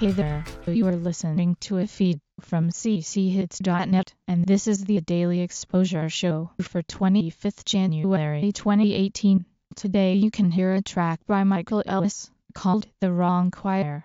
Hey there, you are listening to a feed from cchits.net, and this is the Daily Exposure Show for 25th January 2018. Today you can hear a track by Michael Ellis, called The Wrong Choir.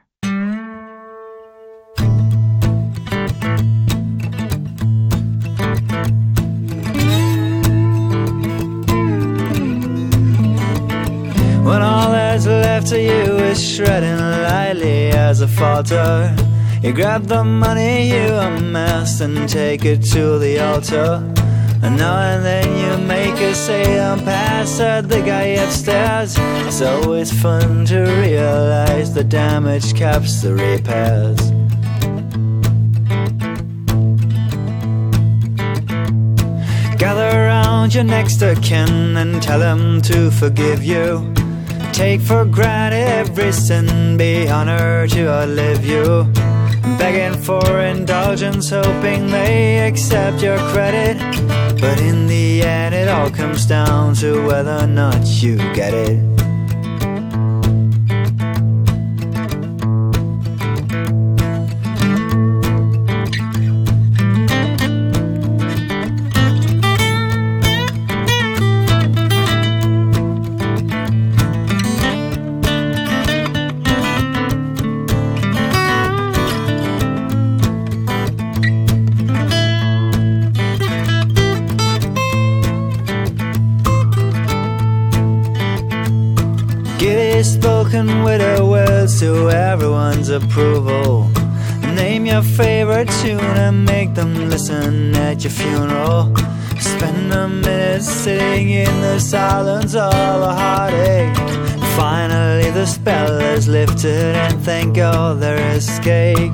When all that's left of you is shredding lightly as a falter, you grab the money you amassed and take it to the altar. And now and then you make a sale pass at the guy upstairs. It's always fun to realize the damage caps the repairs. Gather around your next of kin and tell them to forgive you. Take for granted every sin, be honored to outlive you. Begging for indulgence, hoping they accept your credit. But in the end it all comes down to whether or not you get it. Spoken with her words to everyone's approval. Name your favorite tune and make them listen at your funeral. Spend a minute sitting in the silence of a heartache. Finally the spell is lifted and thank God there is cake.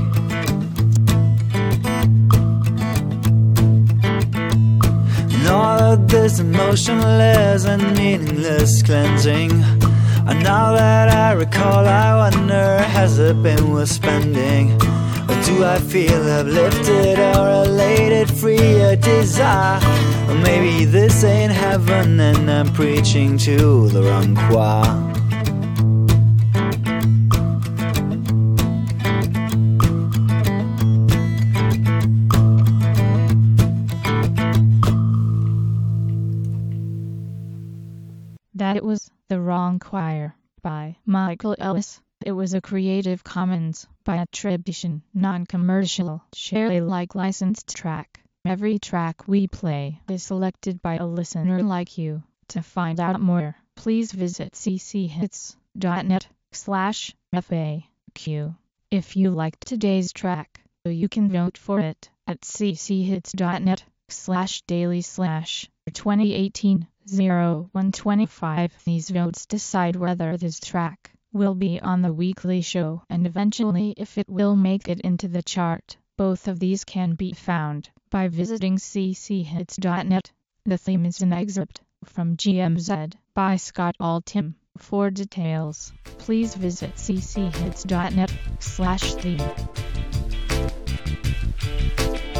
And all of this emotionless and meaningless cleansing. And now that I recall, I wonder, has it been worth spending? Or do I feel uplifted or elated, free of desire? Or maybe this ain't heaven and I'm preaching to the wrong choir. That was The Wrong Choir by Michael Ellis. It was a Creative Commons by attribution, non-commercial, share Alike licensed track. Every track we play is selected by a listener like you. To find out more, please visit cchits.net/FAQ. If you liked today's track, you can vote for it at cchits.net/daily/2018-0125. These votes decide whether this track will be on the weekly show and eventually if it will make it into the chart. Both of these can be found by visiting cchits.net. The theme is an excerpt from GMZ by Scott Altham. For details, please visit cchits.net/theme.